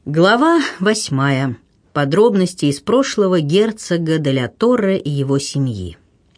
Глава 8. Подробности из прошлого герцога де ля Торре и его семьи.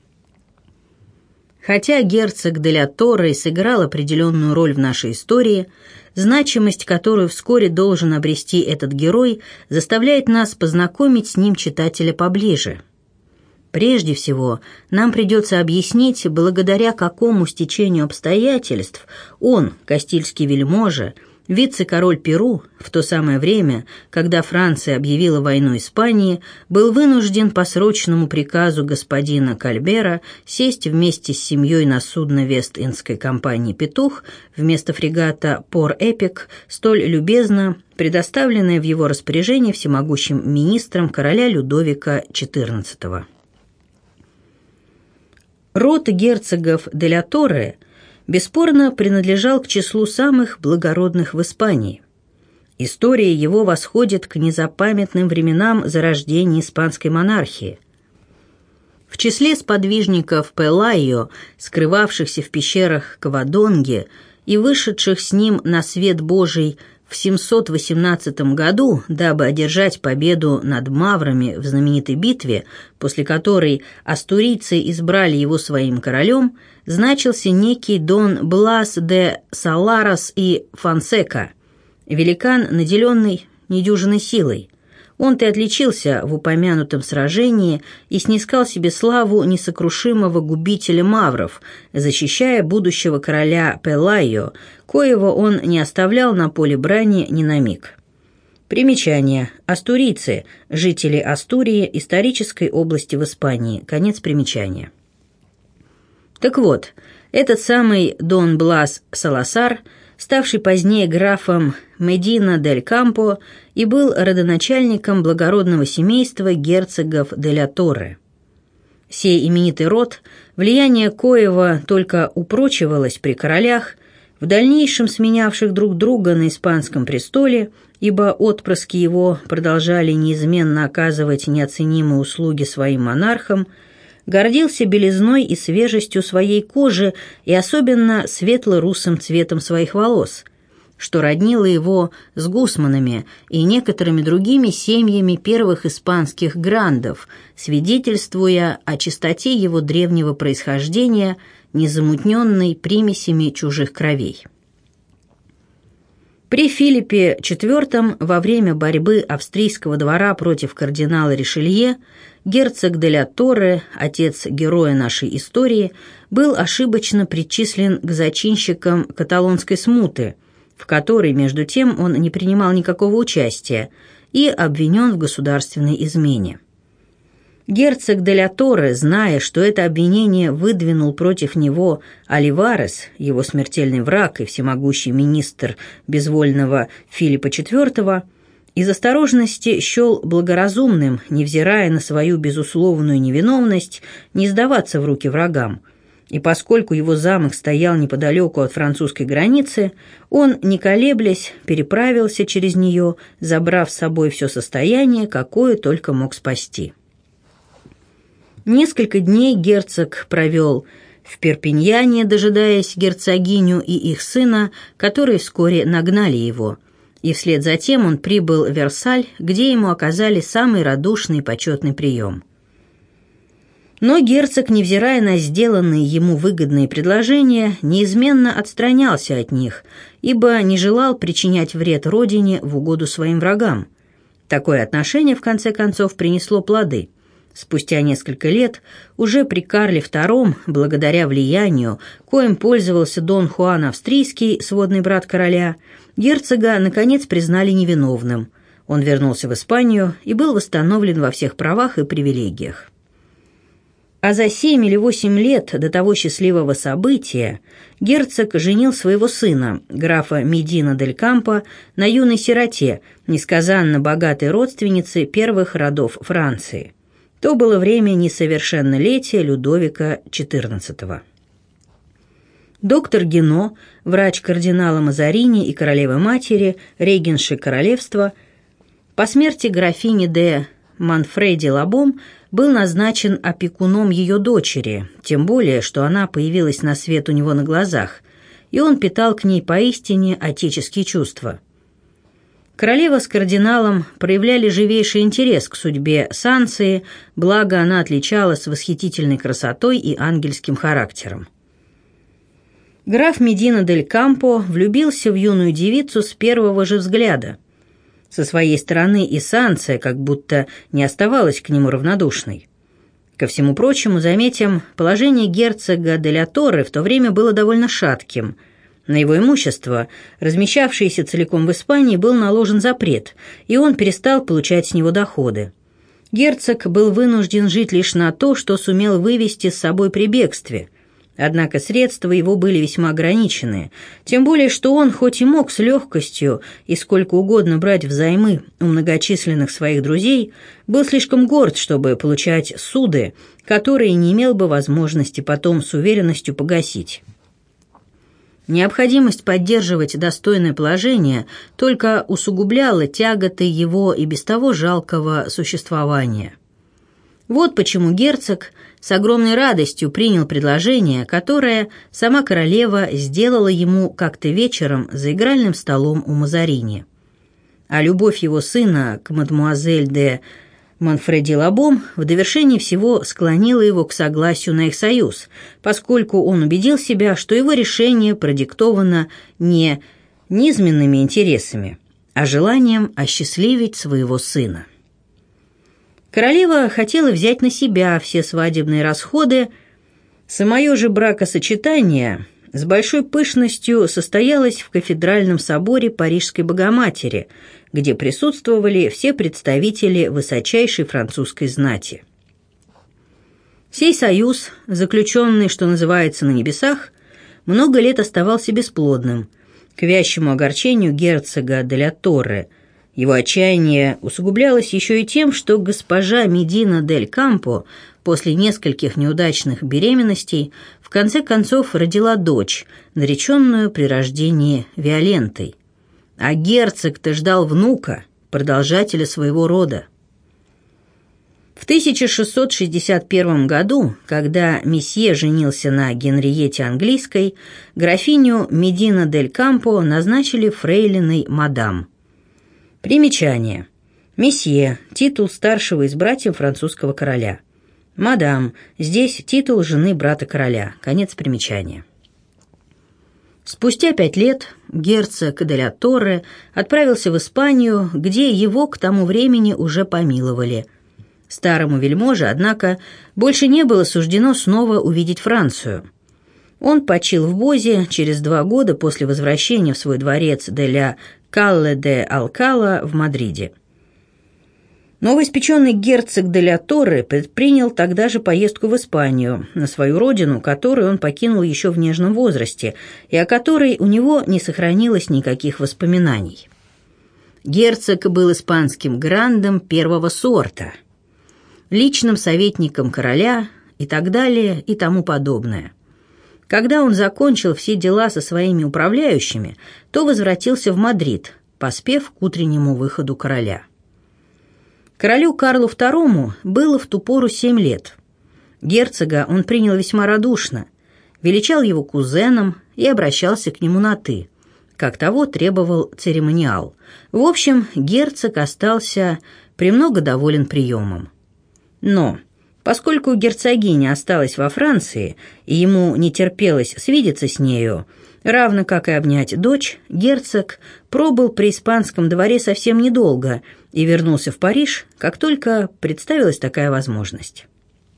Хотя герцог де ля Торре сыграл определенную роль в нашей истории, значимость, которую вскоре должен обрести этот герой, заставляет нас познакомить с ним читателя поближе. Прежде всего, нам придется объяснить, благодаря какому стечению обстоятельств он, кастильский вельможа, вице-король Перу, в то самое время, когда Франция объявила войну Испании, был вынужден по срочному приказу господина Кальбера сесть вместе с семьей на судно Вест-Индской компании «Петух» вместо фрегата «Пор-Эпик», столь любезно предоставленное в его распоряжение всемогущим министром короля Людовика XIV. Род герцогов де ля Торре бесспорно принадлежал к числу самых благородных в Испании. История его восходит к незапамятным временам зарождения испанской монархии. В числе сподвижников Пелайо, скрывавшихся в пещерах Кавадонге и вышедших с ним на свет Божий в 718 году, дабы одержать победу над маврами в знаменитой битве, после которой астурийцы избрали его своим королем, значился некий Дон Блас де Саларас и Фонсека, великан, наделенный недюжинной силой. Он-то и отличился в упомянутом сражении и снискал себе славу несокрушимого губителя мавров, защищая будущего короля Пелайо, коего он не оставлял на поле брани ни на миг. Примечание. Астурийцы, жители Астурии, исторической области в Испании. Конец примечания. Так вот, этот самый Дон Блас Саласар, ставший позднее графом Медина дель Кампо, и был родоначальником благородного семейства герцогов де ля Торре. Сей именитый род, влияние коего только упрочивалось при королях, в дальнейшем сменявших друг друга на испанском престоле, ибо отпрыски его продолжали неизменно оказывать неоценимые услуги своим монархам, гордился белизной и свежестью своей кожи и особенно светло-русым цветом своих волос, что роднило его с гусманами и некоторыми другими семьями первых испанских грандов, свидетельствуя о чистоте его древнего происхождения, незамутненной примесями чужих кровей. При Филиппе IV во время борьбы австрийского двора против кардинала Ришелье герцог де ля Торре, отец героя нашей истории, был ошибочно причислен к зачинщикам каталонской смуты, в которой, между тем, он не принимал никакого участия, и обвинен в государственной измене. Герцог де ля Торре, зная, что это обвинение выдвинул против него Оливарес, его смертельный враг и всемогущий министр безвольного Филиппа IV, из осторожности счел благоразумным, невзирая на свою безусловную невиновность, не сдаваться в руки врагам, и поскольку его замок стоял неподалеку от французской границы, он, не колеблясь, переправился через нее, забрав с собой все состояние, какое только мог спасти. Несколько дней герцог провел в Перпиньяне, дожидаясь герцогиню и их сына, которые вскоре нагнали его, и вслед за тем он прибыл в Версаль, где ему оказали самый радушный и почетный прием. Но герцог, невзирая на сделанные ему выгодные предложения, неизменно отстранялся от них, ибо не желал причинять вред родине в угоду своим врагам. Такое отношение, в конце концов, принесло плоды. Спустя несколько лет, уже при Карле II, благодаря влиянию, коим пользовался Дон Хуан Австрийский, сводный брат короля, герцога, наконец, признали невиновным. Он вернулся в Испанию и был восстановлен во всех правах и привилегиях. А за 7 или 8 лет до того счастливого события герцог женил своего сына, графа Медина дель Кампо, на юной сироте, несказанно богатой родственнице первых родов Франции. То было время несовершеннолетия Людовика XIV. Доктор Гино, врач кардинала Мазарини и королевы-матери, регенши королевства, по смерти графини де Манфреди Лабом был назначен опекуном ее дочери, тем более, что она появилась на свет у него на глазах, и он питал к ней поистине отеческие чувства. Королева с кардиналом проявляли живейший интерес к судьбе Санции, благо она отличалась восхитительной красотой и ангельским характером. Граф Медина дель Кампо влюбился в юную девицу с первого же взгляда. Со своей стороны и Санция как будто не оставалась к нему равнодушной. Ко всему прочему, заметим, положение герцога де ля Торре в то время было довольно шатким. На его имущество, размещавшееся целиком в Испании, был наложен запрет, и он перестал получать с него доходы. Герцог был вынужден жить лишь на то, что сумел вывести с собой при бегстве. Однако средства его были весьма ограничены, тем более что он, хоть и мог с легкостью и сколько угодно брать взаймы у многочисленных своих друзей, был слишком горд, чтобы получать суды, которые не имел бы возможности потом с уверенностью погасить. Необходимость поддерживать достойное положение только усугубляла тяготы его и без того жалкого существования. Вот почему герцог с огромной радостью принял предложение, которое сама королева сделала ему как-то вечером за игральным столом у Мазарини. А любовь его сына к мадемуазель де Манфреди Лабом в довершении всего склонила его к согласию на их союз, поскольку он убедил себя, что его решение продиктовано не низменными интересами, а желанием осчастливить своего сына. Королева хотела взять на себя все свадебные расходы. Самое же бракосочетание с большой пышностью состоялось в кафедральном соборе Парижской Богоматери, где присутствовали все представители высочайшей французской знати. Сей союз, заключенный, что называется, на небесах, много лет оставался бесплодным, к вящему огорчению герцога де ля Торре. Его отчаяние усугублялось еще и тем, что госпожа Медина дель Кампо после нескольких неудачных беременностей в конце концов родила дочь, нареченную при рождении Виолентой. А герцог-то ждал внука, продолжателя своего рода. В 1661 году, когда месье женился на Генриете Английской, графиню Медина дель Кампо назначили фрейлиной мадам. Примечание. Месье – титул старшего из братьев французского короля. Мадам – здесь титул жены брата короля. Конец примечания. Спустя 5 лет герцог де ля Торре отправился в Испанию, где его к тому времени уже помиловали. Старому вельможе, однако, больше не было суждено снова увидеть Францию. Он почил в Бозе через 2 года после возвращения в свой дворец де ля Калле де Алкала в Мадриде. Новоиспеченный герцог де ля Торре предпринял тогда же поездку в Испанию, на свою родину, которую он покинул еще в нежном возрасте, и о которой у него не сохранилось никаких воспоминаний. Герцог был испанским грандом первого сорта, личным советником короля и так далее и тому подобное. Когда он закончил все дела со своими управляющими, то возвратился в Мадрид, поспев к утреннему выходу короля. Королю Карлу II было в ту пору 7 лет. Герцога он принял весьма радушно, величал его кузеном и обращался к нему на «ты», как того требовал церемониал. В общем, герцог остался премного доволен приемом. Но поскольку герцогиня осталась во Франции, и ему не терпелось свидеться с нею, равно как и обнять дочь, герцог пробыл при испанском дворе совсем недолго и вернулся в Париж, как только представилась такая возможность.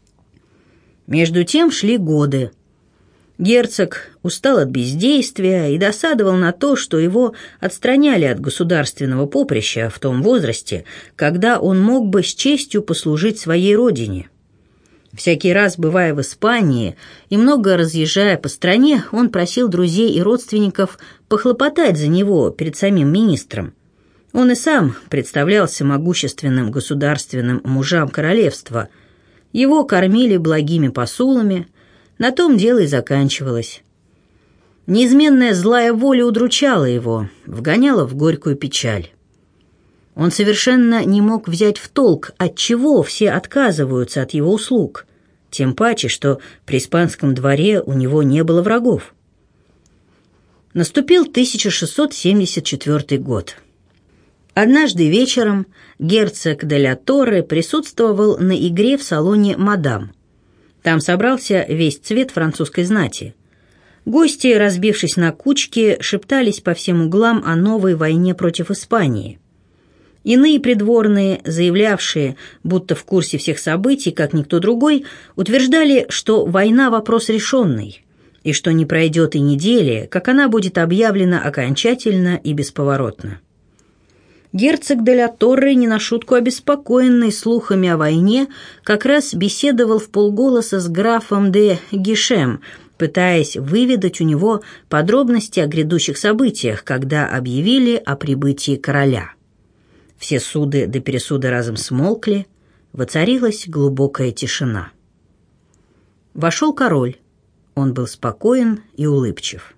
Между тем шли годы. Герцог устал от бездействия и досадовал на то, что его отстраняли от государственного поприща в том возрасте, когда он мог бы с честью послужить своей родине. Всякий раз, бывая в Испании и много разъезжая по стране, он просил друзей и родственников похлопотать за него перед самим министром. Он и сам представлялся могущественным государственным мужам королевства. Его кормили благими посулами, на том дело и заканчивалось. Неизменная злая воля удручала его, вгоняла в горькую печаль. Он совершенно не мог взять в толк, отчего все отказываются от его услуг, тем паче, что при испанском дворе у него не было врагов. Наступил 1674 год. Однажды вечером герцог де ля Торре присутствовал на игре в салоне «Мадам». Там собрался весь цвет французской знати. Гости, разбившись на кучки, шептались по всем углам о новой войне против Испании. Иные придворные, заявлявшие, будто в курсе всех событий, как никто другой, утверждали, что война – вопрос решенный, и что не пройдет и недели, как она будет объявлена окончательно и бесповоротно. Герцог де ля Торре, не на шутку обеспокоенный слухами о войне, как раз беседовал вполголоса с графом де Гишем, пытаясь выведать у него подробности о грядущих событиях, когда объявили о прибытии короля. Все суды да пересуды разом смолкли, воцарилась глубокая тишина. Вошел король. Он был спокоен и улыбчив.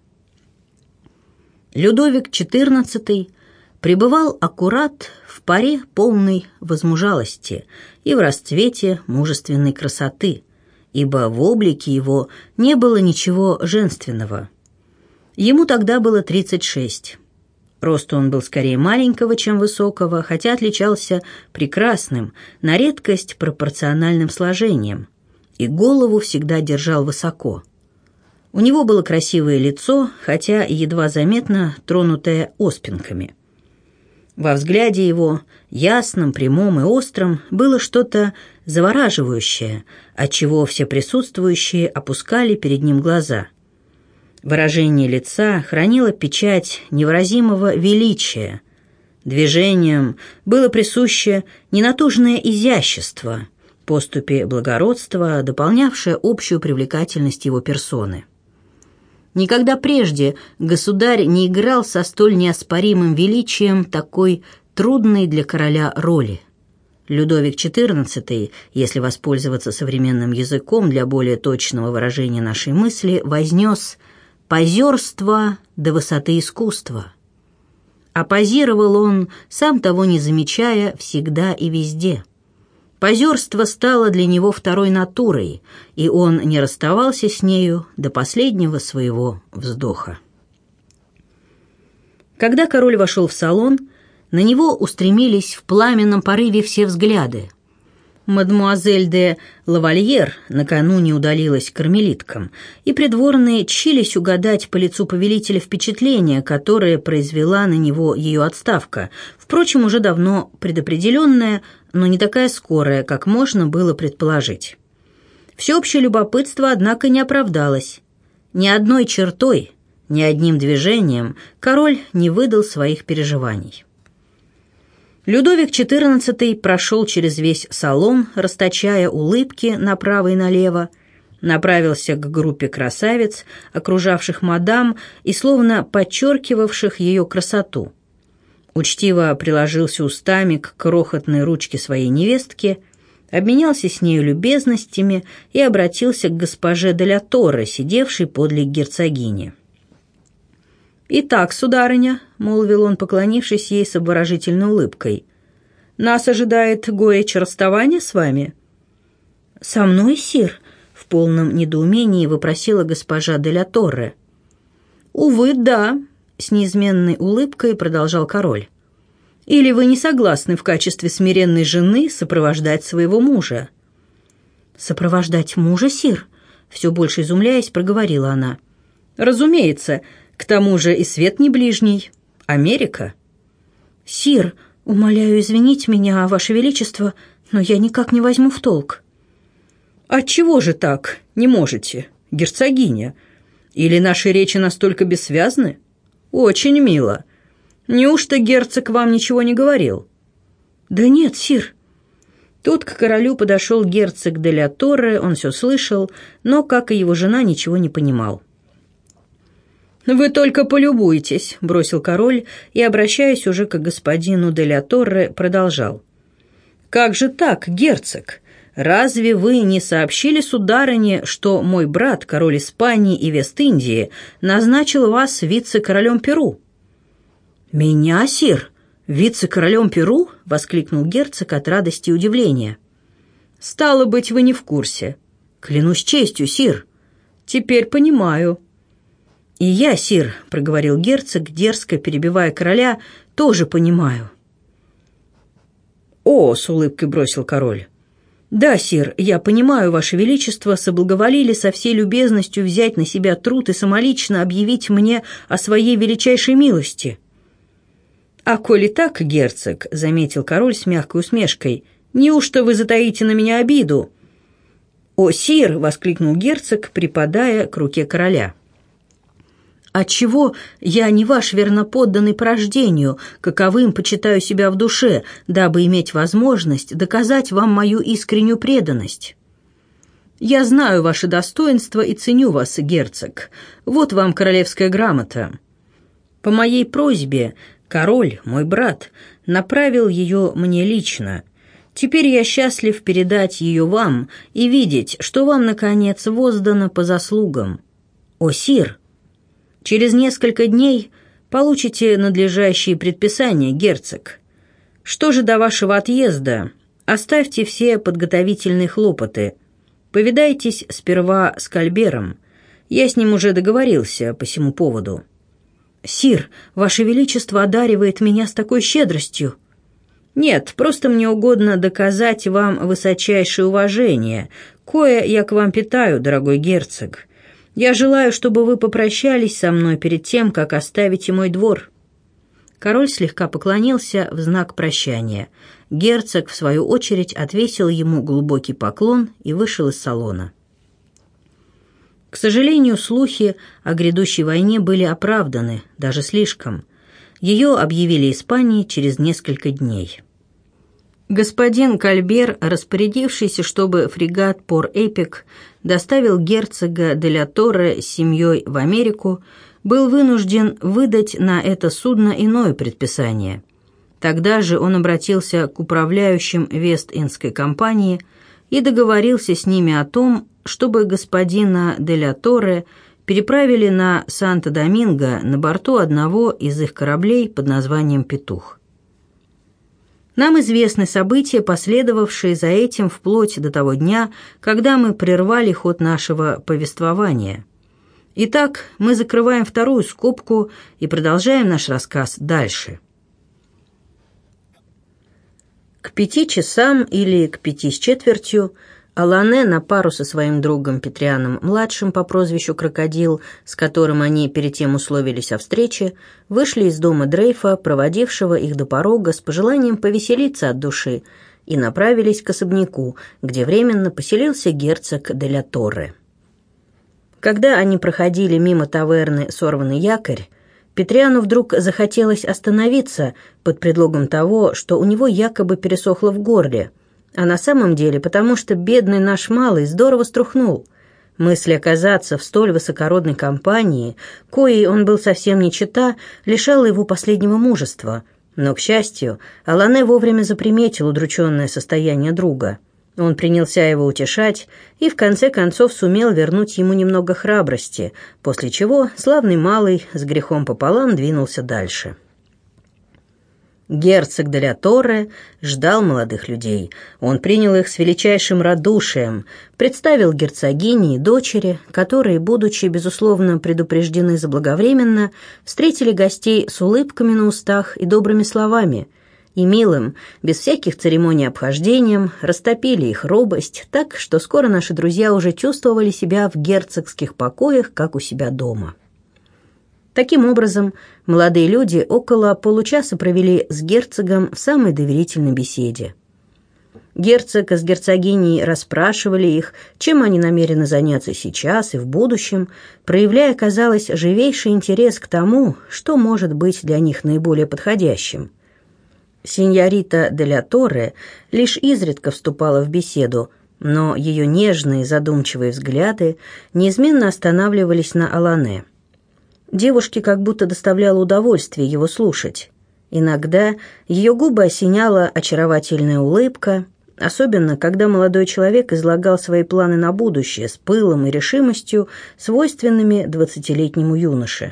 Людовик XIV пребывал аккурат в поре полной возмужалости и в расцвете мужественной красоты, ибо в облике его не было ничего женственного. Ему тогда было 36. Росту он был скорее маленького, чем высокого, хотя отличался прекрасным, на редкость пропорциональным сложением, и голову всегда держал высоко. У него было красивое лицо, хотя едва заметно тронутое оспинками. Во взгляде его, ясном, прямом и остром, было что-то завораживающее, отчего все присутствующие опускали перед ним глаза. Выражение лица хранило печать невыразимого величия. Движением было присуще ненатужное изящество, поступи благородства, дополнявшее общую привлекательность его персоны. Никогда прежде государь не играл со столь неоспоримым величием такой трудной для короля роли. Людовик XIV, если воспользоваться современным языком для более точного выражения нашей мысли, вознес позерство до высоты искусства. А позировал он, сам того не замечая, всегда и везде. Позерство стало для него второй натурой, и он не расставался с нею до последнего своего вздоха. Когда король вошел в салон, на него устремились в пламенном порыве все взгляды. Мадемуазель де Лавальер накануне удалилась к кармелиткам, и придворные тщились угадать по лицу повелителя впечатление, которое произвела на него ее отставка, впрочем, уже давно предопределенная, но не такая скорая, как можно было предположить. Всеобщее любопытство, однако, не оправдалось. Ни одной чертой, ни одним движением король не выдал своих переживаний. Людовик XIV прошел через весь салон, расточая улыбки направо и налево, направился к группе красавиц, окружавших мадам и словно подчеркивавших ее красоту. Учтиво приложился устами к крохотной ручке своей невестки, обменялся с нею любезностями и обратился к госпоже де ля Торре, сидевшей подле герцогини. «Итак, сударыня», — молвил он, поклонившись ей с обворожительной улыбкой, — «нас ожидает горечь расставания с вами?» «Со мной, сир?» — в полном недоумении вопросила госпожа де ля Торре. «Увы, да», — с неизменной улыбкой продолжал король. «Или вы не согласны в качестве смиренной жены сопровождать своего мужа?» «Сопровождать мужа, сир?» — все больше изумляясь, проговорила она. «Разумеется, к тому же и свет не ближний. Америка». «Сир, умоляю извинить меня, Ваше Величество, но я никак не возьму в толк». «Отчего же так не можете, герцогиня? Или наши речи настолько бессвязны? Очень мило. Неужто герцог вам ничего не говорил?» «Да нет, сир». Тут к королю подошел герцог де ля Торре, он все слышал, но, как и его жена, ничего не понимал. «Вы только полюбуйтесь», — бросил король и, обращаясь уже к господину де ля Торре, продолжал. «Как же так, герцог? Разве вы не сообщили сударыне, что мой брат, король Испании и Вест-Индии, назначил вас вице-королем Перу?» «Меня, сир? Вице-королем Перу?» — воскликнул герцог от радости и удивления. «Стало быть, вы не в курсе». «Клянусь честью, сир». «Теперь понимаю». «И я, сир», — проговорил герцог, дерзко перебивая короля, — «тоже понимаю». «О!» — с улыбкой бросил король. «Да, сир, я понимаю, ваше величество соблаговолили со всей любезностью взять на себя труд и самолично объявить мне о своей величайшей милости». «А коли так, герцог», — заметил король с мягкой усмешкой, — «неужто вы затаите на меня обиду?» «О, сир!» — воскликнул герцог, припадая к руке короля. «Отчего я не ваш верноподданный по рождению, каковым почитаю себя в душе, дабы иметь возможность доказать вам мою искреннюю преданность? Я знаю ваше достоинство и ценю вас, герцог. Вот вам королевская грамота. По моей просьбе король, мой брат, направил ее мне лично. Теперь я счастлив передать ее вам и видеть, что вам, наконец, воздано по заслугам. О, сир! Через несколько дней получите надлежащие предписания, герцог. Что же до вашего отъезда? Оставьте все подготовительные хлопоты. Повидайтесь сперва с Кальбером. Я с ним уже договорился по сему поводу». «Сир, ваше величество одаривает меня с такой щедростью». «Нет, просто мне угодно доказать вам высочайшее уважение, кое я к вам питаю, дорогой герцог. Я желаю, чтобы вы попрощались со мной перед тем, как оставите мой двор». Король слегка поклонился в знак прощания. Герцог, в свою очередь, отвесил ему глубокий поклон и вышел из салона. К сожалению, слухи о грядущей войне были оправданы, даже слишком. Ее объявили Испании через несколько дней. Господин Кальбер, распорядившийся, чтобы фрегат «Пор-Эпик» доставил герцога де ля Торре с семьей в Америку, был вынужден выдать на это судно иное предписание. Тогда же он обратился к управляющим Вест-Индской компании и договорился с ними о том, чтобы господина де ля Торре переправили на Санто-Доминго на борту одного из их кораблей под названием «Петух». Нам известны события, последовавшие за этим вплоть до того дня, когда мы прервали ход нашего повествования. Итак, мы закрываем вторую скобку и продолжаем наш рассказ дальше. К 5 часам или к 5:15 Алане на пару со своим другом Петрианом-младшим по прозвищу Крокодил, с которым они перед тем условились о встрече, вышли из дома Дрейфа, проводившего их до порога с пожеланием повеселиться от души, и направились к особняку, где временно поселился герцог де ля Торре. Когда они проходили мимо таверны «Сорванный якорь», Петриану вдруг захотелось остановиться под предлогом того, что у него якобы пересохло в горле, а на самом деле потому, что бедный наш малый здорово струхнул. Мысль оказаться в столь высокородной компании, коей он был совсем не чета, лишала его последнего мужества. Но, к счастью, Алане вовремя заприметил удрученное состояние друга. Он принялся его утешать и в конце концов сумел вернуть ему немного храбрости, после чего славный малый с грехом пополам двинулся дальше. Герцог де ля Торре ждал молодых людей. Он принял их с величайшим радушием, представил герцогине и дочери, которые, будучи, безусловно, предупреждены заблаговременно, встретили гостей с улыбками на устах и добрыми словами, и милым, без всяких церемоний обхождением, растопили их робость, так что скоро наши друзья уже чувствовали себя в герцогских покоях, как у себя дома. Таким образом, молодые люди около получаса провели с герцогом в самой доверительной беседе. Герцог с герцогиней расспрашивали их, чем они намерены заняться сейчас и в будущем, проявляя, казалось, живейший интерес к тому, что может быть для них наиболее подходящим. Синьорита де ля Торре лишь изредка вступала в беседу, но ее нежные задумчивые взгляды неизменно останавливались на Алане. Девушке как будто доставляло удовольствие его слушать. Иногда ее губы осеняла очаровательная улыбка, особенно когда молодой человек излагал свои планы на будущее с пылом и решимостью, свойственными 20-летнему юноше.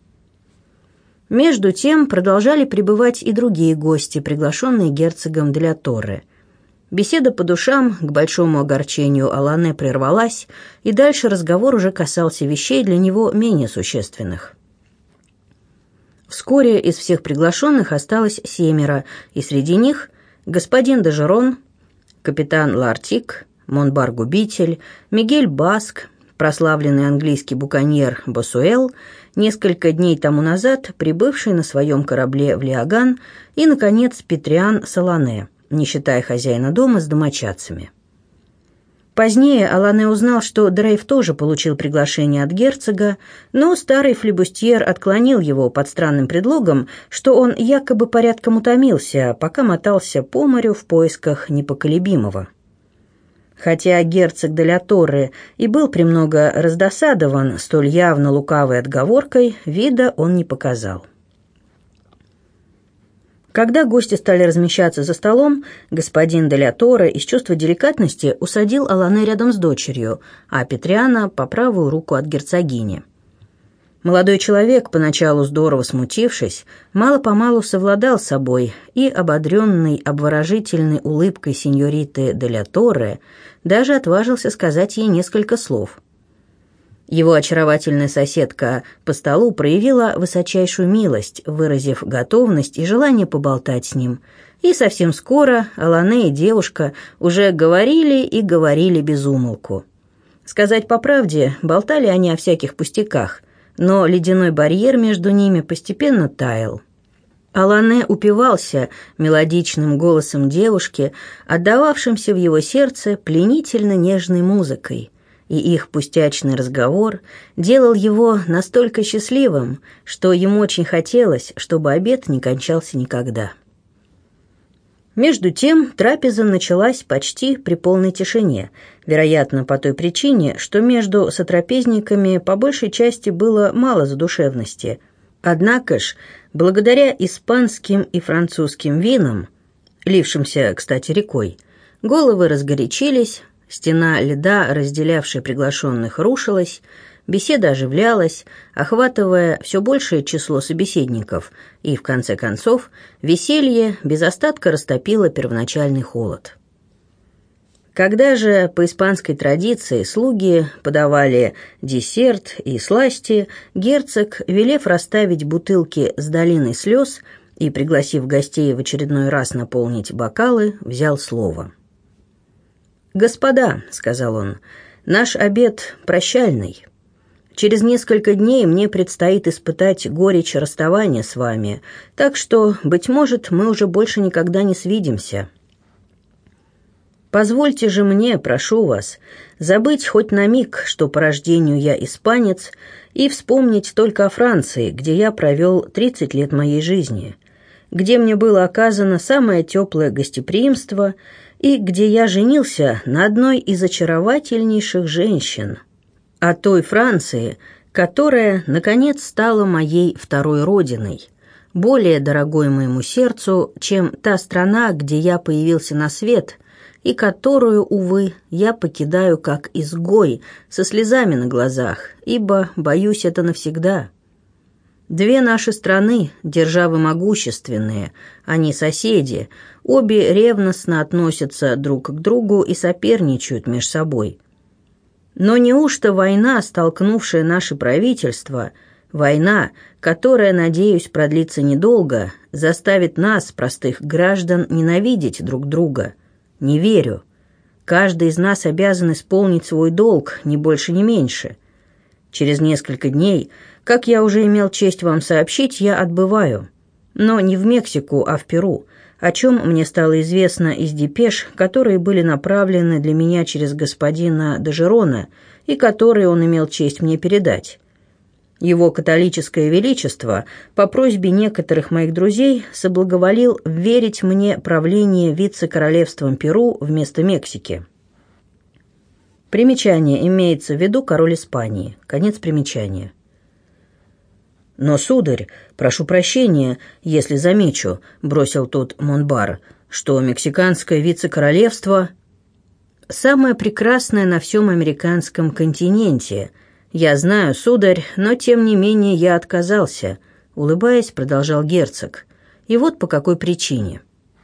Между тем продолжали прибывать и другие гости, приглашенные герцогом де ля Торре. Беседа по душам, к большому огорчению Алане, прервалась, и дальше разговор уже касался вещей для него менее существенных. Вскоре из всех приглашенных осталось 7, и среди них господин де Жерон, капитан Лартик, Монбар-губитель, Мигель Баск, прославленный английский буконьер Босуэл, несколько дней тому назад прибывший на своем корабле в Лиаган, и, наконец, Петриан Солане, не считая хозяина дома с домочадцами. Позднее Алане узнал, что Дрейф тоже получил приглашение от герцога, но старый флибустьер отклонил его под странным предлогом, что он якобы порядком утомился, пока мотался по морю в поисках непоколебимого. Хотя герцог де ля Торре и был премного раздосадован столь явно лукавой отговоркой, вида он не показал. Когда гости стали размещаться за столом, господин де ля Торре из чувства деликатности усадил Алане рядом с дочерью, а Петриана по правую руку от герцогини. Молодой человек, поначалу здорово смутившись, мало-помалу совладал с собой и, ободренный обворожительной улыбкой сеньориты де ля Торре, даже отважился сказать ей несколько слов. Его очаровательная соседка по столу проявила высочайшую милость, выразив готовность и желание поболтать с ним. И совсем скоро Алане и девушка уже говорили и говорили без умолку. Сказать по правде, болтали они о всяких пустяках, но ледяной барьер между ними постепенно таял. Алане упивался мелодичным голосом девушки, отдававшимся в его сердце пленительно нежной музыкой, и их пустячный разговор делал его настолько счастливым, что ему очень хотелось, чтобы обед не кончался никогда. Между тем трапеза началась почти при полной тишине, вероятно, по той причине, что между сотрапезниками по большей части было мало задушевности. Однако ж, благодаря испанским и французским винам, лившимся, кстати, рекой, головы разгорячились, стена льда, разделявшая приглашенных, рушилась, беседа оживлялась, охватывая все большее число собеседников, и, в конце концов, веселье без остатка растопило первоначальный холод. Когда же по испанской традиции слуги подавали десерт и сласти, герцог, велев расставить бутылки с долиной слез и пригласив гостей в очередной раз наполнить бокалы, взял слово. «Господа», — сказал он, — «наш обед прощальный. Через несколько дней мне предстоит испытать горечь расставания с вами, так что, быть может, мы уже больше никогда не свидимся. Позвольте же мне, прошу вас, забыть хоть на миг, что по рождению я испанец, и вспомнить только о Франции, где я провел 30 лет моей жизни, где мне было оказано самое теплое гостеприимство и где я женился на одной из очаровательнейших женщин, о той Франции, которая, наконец, стала моей второй родиной, более дорогой моему сердцу, чем та страна, где я появился на свет, и которую, увы, я покидаю как изгой, со слезами на глазах, ибо боюсь это навсегда. Две наши страны, державы могущественные, они соседи, обе ревностно относятся друг к другу и соперничают между собой. Но неужто война, столкнувшая наши правительства, война, которая, надеюсь, продлится недолго, заставит нас, простых граждан, ненавидеть друг друга? Не верю. Каждый из нас обязан исполнить свой долг, ни больше, ни меньше. Через несколько дней, как я уже имел честь вам сообщить, я отбываю. Но не в Мексику, а в Перу, о чем мне стало известно из депеш, которые были направлены для меня через господина де Жерона и которые он имел честь мне передать. Его католическое величество по просьбе некоторых моих друзей соблаговолил верить мне правление вице-королевством Перу вместо Мексики. Примечание: имеется в виду король Испании. Конец примечания. «Но, сударь, прошу прощения, если замечу», — бросил тут Монбар, «что мексиканское вице-королевство самое прекрасное на всем американском континенте. Я знаю, сударь, но тем не менее я отказался», — улыбаясь, продолжал герцог. «И вот по какой причине.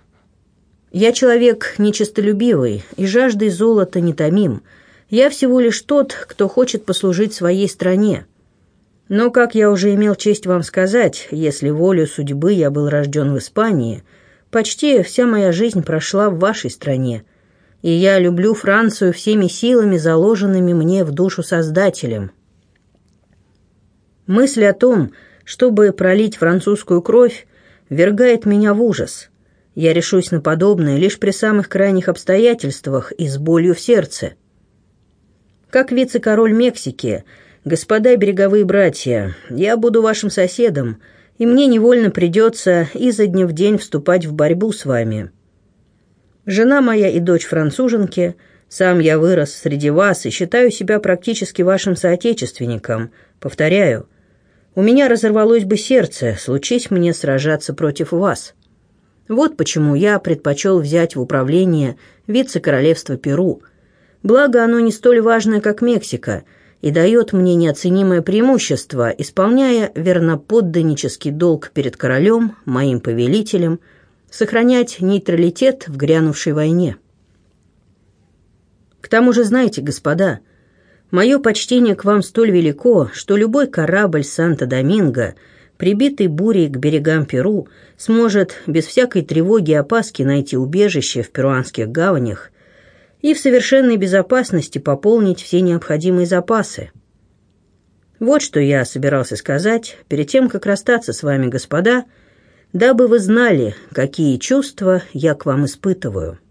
Я человек нечестолюбивый и жаждой золота не томим. Я всего лишь тот, кто хочет послужить своей стране. Но, как я уже имел честь вам сказать, если волею судьбы я был рожден в Испании, Почти вся моя жизнь прошла в вашей стране, и я люблю Францию всеми силами, заложенными мне в душу Создателем. Мысль о том, чтобы пролить французскую кровь, ввергает меня в ужас. Я решусь на подобное лишь при самых крайних обстоятельствах и с болью в сердце. Как вице-король Мексики, господа береговые братья, я буду вашим соседом, и мне невольно придется изо дня в день вступать в борьбу с вами. Жена моя и дочь француженки, сам я вырос среди вас и считаю себя практически вашим соотечественником. Повторяю, у меня разорвалось бы сердце, случись мне сражаться против вас. Вот почему я предпочел взять в управление вице-королевство Перу. Благо, оно не столь важное, как Мексика, и дает мне неоценимое преимущество, исполняя верноподданнический долг перед королем, моим повелителем, сохранять нейтралитет в грянувшей войне. К тому же, знаете, господа, мое почтение к вам столь велико, что любой корабль Санто-Доминго, прибитый бурей к берегам Перу, сможет без всякой тревоги и опаски найти убежище в перуанских гаванях и в совершенной безопасности пополнить все необходимые запасы. Вот что я собирался сказать перед тем, как расстаться с вами, господа, дабы вы знали, какие чувства я к вам испытываю.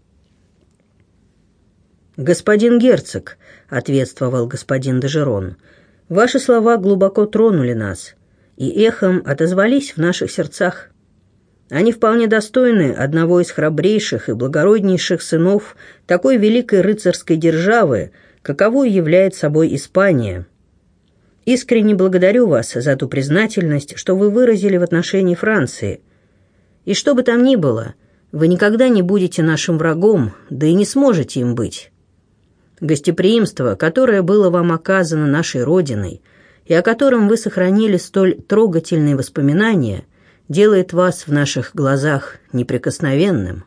«Господин герцог», — ответствовал господин де Жерон, — «ваши слова глубоко тронули нас и эхом отозвались в наших сердцах. Они вполне достойны одного из храбрейших и благороднейших сынов такой великой рыцарской державы, каковой является собой Испания. Искренне благодарю вас за ту признательность, что вы выразили в отношении Франции. И что бы там ни было, вы никогда не будете нашим врагом, да и не сможете им быть. Гостеприимство, которое было вам оказано нашей Родиной, и о котором вы сохранили столь трогательные воспоминания, делает вас в наших глазах неприкосновенным».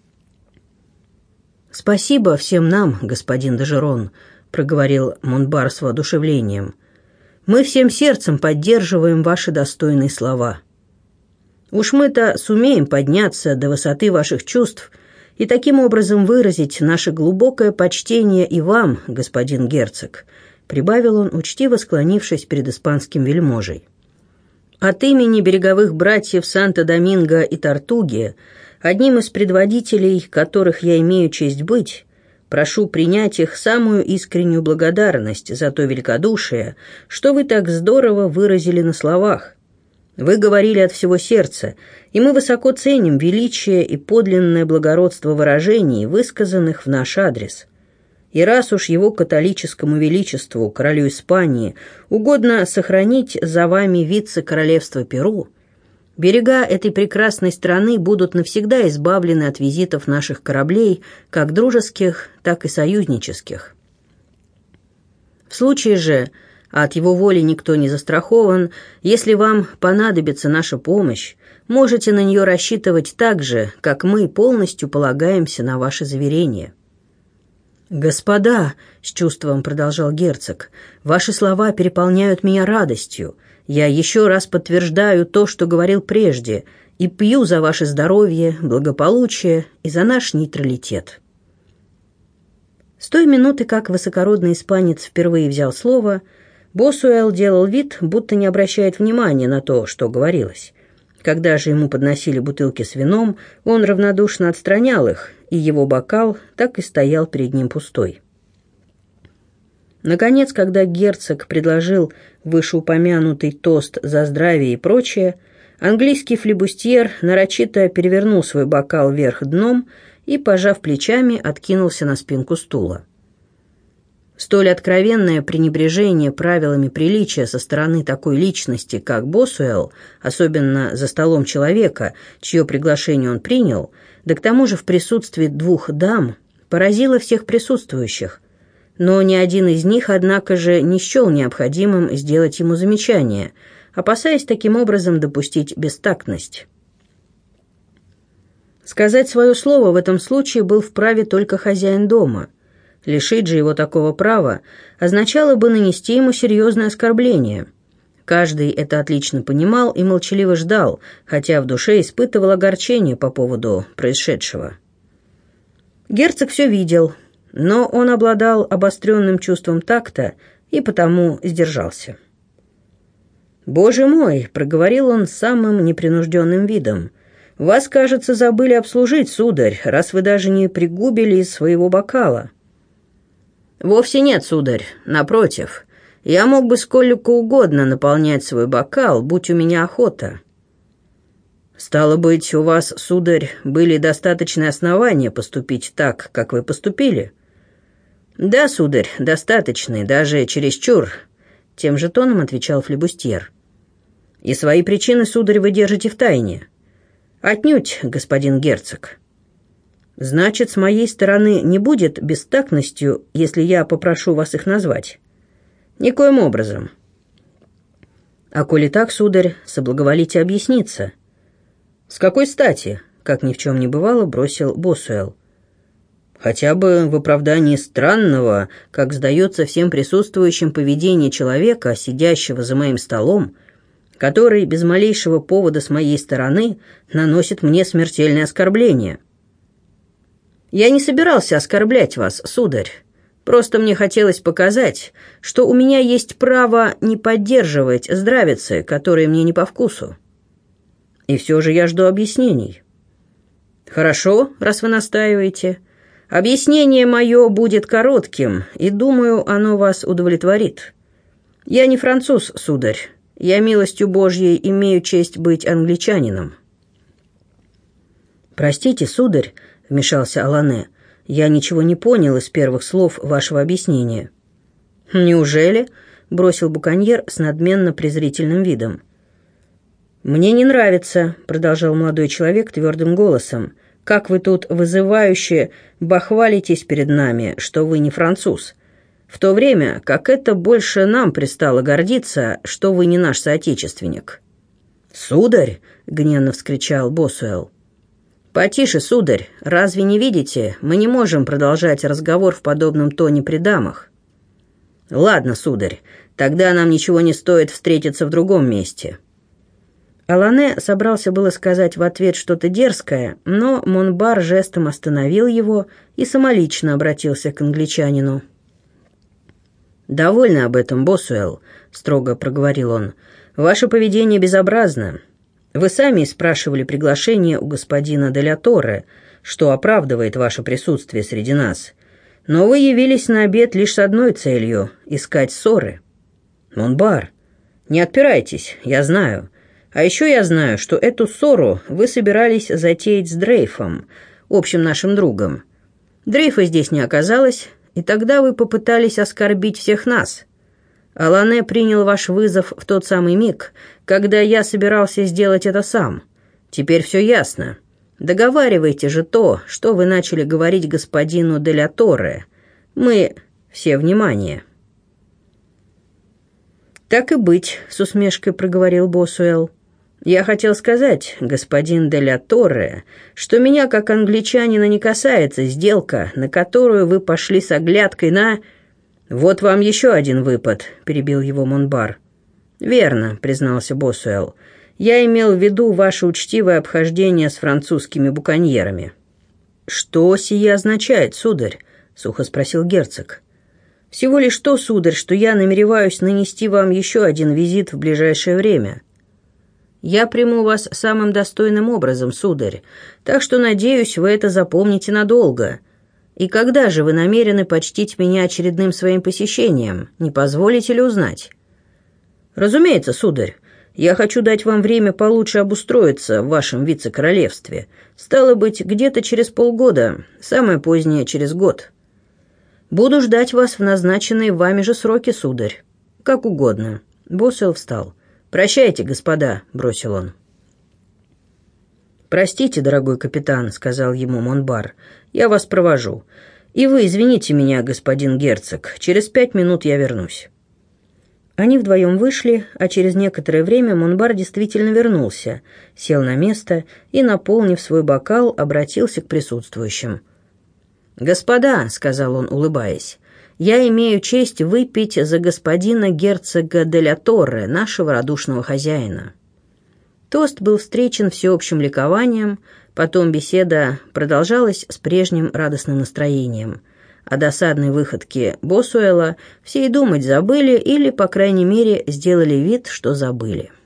«Спасибо всем нам, господин де Жерон», — проговорил Монбар с воодушевлением. «Мы всем сердцем поддерживаем ваши достойные слова. Уж мы-то сумеем подняться до высоты ваших чувств и таким образом выразить наше глубокое почтение и вам, господин герцог», — прибавил он, учтиво склонившись перед испанским вельможей. «От имени береговых братьев Санто-Доминго и Тортуги, одним из предводителей, которых я имею честь быть, прошу принять их самую искреннюю благодарность за то великодушие, что вы так здорово выразили на словах. Вы говорили от всего сердца, и мы высоко ценим величие и подлинное благородство выражений, высказанных в наш адрес. И раз уж его католическому величеству, королю Испании, угодно сохранить за вами вице-королевство Перу, берега этой прекрасной страны будут навсегда избавлены от визитов наших кораблей, как дружеских, так и союзнических. В случае же, а от его воли никто не застрахован, если вам понадобится наша помощь, можете на нее рассчитывать так же, как мы полностью полагаемся на ваши заверения». «Господа», — с чувством продолжал герцог, — «ваши слова переполняют меня радостью. Я еще раз подтверждаю то, что говорил прежде, и пью за ваше здоровье, благополучие и за наш нейтралитет». С той минуты, как высокородный испанец впервые взял слово, Босуэлл делал вид, будто не обращает внимания на то, что говорилось. Когда же ему подносили бутылки с вином, он равнодушно отстранял их, и его бокал так и стоял перед ним пустой. Наконец, когда герцог предложил вышеупомянутый тост за здравие и прочее, английский флибустьер нарочито перевернул свой бокал вверх дном и, пожав плечами, откинулся на спинку стула. Столь откровенное пренебрежение правилами приличия со стороны такой личности, как Босуэлл, особенно за столом человека, чье приглашение он принял, да к тому же в присутствии двух дам, поразило всех присутствующих. Но ни один из них, однако же, не счел необходимым сделать ему замечание, опасаясь таким образом допустить бестактность. Сказать свое слово в этом случае был вправе только хозяин дома. Лишить же его такого права означало бы нанести ему серьезное оскорбление. Каждый это отлично понимал и молчаливо ждал, хотя в душе испытывал огорчение по поводу происшедшего. Герцог все видел, но он обладал обостренным чувством такта и потому сдержался. «Боже мой!» — проговорил он с самым непринужденным видом. «Вас, кажется, забыли обслужить, сударь, раз вы даже не пригубили из своего бокала». «Вовсе нет, сударь, напротив. Я мог бы сколько угодно наполнять свой бокал, будь у меня охота». «Стало быть, у вас, сударь, были достаточные основания поступить так, как вы поступили?» «Да, сударь, достаточные, даже чересчур», — тем же тоном отвечал флебустьер. «И свои причины, сударь, вы держите в тайне?» «Отнюдь, господин герцог». «Значит, с моей стороны не будет бестактностью, если я попрошу вас их назвать?» «Никоим образом». «А коли так, сударь, соблаговолите объясниться». «С какой стати?» — как ни в чем не бывало, бросил Босуэлл. «Хотя бы в оправдании странного, как сдается всем присутствующим, поведения человека, сидящего за моим столом, который без малейшего повода с моей стороны наносит мне смертельное оскорбление». «Я не собирался оскорблять вас, сударь. Просто мне хотелось показать, что у меня есть право не поддерживать здравицы, которые мне не по вкусу. И все же я жду объяснений». «Хорошо, раз вы настаиваете. Объяснение мое будет коротким, и, думаю, оно вас удовлетворит. Я не француз, сударь. Я, милостью Божьей, имею честь быть англичанином». «Простите, сударь», — вмешался Алане, — «я ничего не понял из первых слов вашего объяснения». «Неужели?» — бросил буконьер с надменно-презрительным видом. «Мне не нравится», — продолжал молодой человек твердым голосом, «как вы тут вызывающе бахвалитесь перед нами, что вы не француз, в то время как это больше нам пристало гордиться, что вы не наш соотечественник». «Сударь!» — гневно вскричал Босуэлл. «Потише, сударь, разве не видите, мы не можем продолжать разговор в подобном тоне при дамах». «Ладно, сударь, тогда нам ничего не стоит встретиться в другом месте». Алане собрался было сказать в ответ что-то дерзкое, но Монбар жестом остановил его и самолично обратился к англичанину. «Довольно об этом, Босуэлл», — строго проговорил он. «Ваше поведение безобразно. Вы сами спрашивали приглашение у господина де ля Торре, что оправдывает ваше присутствие среди нас. Но вы явились на обед лишь с одной целью — искать ссоры. Монбар, не отпирайтесь, я знаю. А еще я знаю, что эту ссору вы собирались затеять с Дрейфом, общим нашим другом. Дрейфа здесь не оказалось, и тогда вы попытались оскорбить всех нас. Алане принял ваш вызов в тот самый миг, когда я собирался сделать это сам. Теперь все ясно. Договаривайте же то, что вы начали говорить господину де ля Торре. Мы все внимание». «Так и быть», — с усмешкой проговорил Босуэлл. «Я хотел сказать, господин де ля Торре, что меня, как англичанина, не касается сделка, на которую вы пошли с оглядкой на...» «Вот вам еще один выпад», — перебил его Монбар. «Верно», — признался Босуэлл. «Я имел в виду ваше учтивое обхождение с французскими буконьерами». «Что сие означает, сударь?» — сухо спросил герцог. «Всего лишь то, сударь, что я намереваюсь нанести вам еще один визит в ближайшее время. Я приму вас самым достойным образом, сударь, так что, надеюсь, вы это запомните надолго. И когда же вы намерены почтить меня очередным своим посещением? Не позволите ли узнать?» «Разумеется, сударь. Я хочу дать вам время получше обустроиться в вашем вице-королевстве. Стало быть, где-то через полгода, самое позднее через год. Буду ждать вас в назначенные вами же сроки, сударь. Как угодно». Босуэлл встал. «Прощайте, господа», — бросил он. «Простите, дорогой капитан», — сказал ему Монбар, — «я вас провожу. И вы извините меня, господин герцог, через 5 минут я вернусь». Они вдвоем вышли, а через некоторое время Монбар действительно вернулся, сел на место и, наполнив свой бокал, обратился к присутствующим. «Господа», — сказал он, улыбаясь, — Я имею честь выпить за господина герцога де ля Торре, нашего радушного хозяина». Тост был встречен всеобщим ликованием, потом беседа продолжалась с прежним радостным настроением. О досадной выходке Босуэла все и думать забыли или, по крайней мере, сделали вид, что забыли.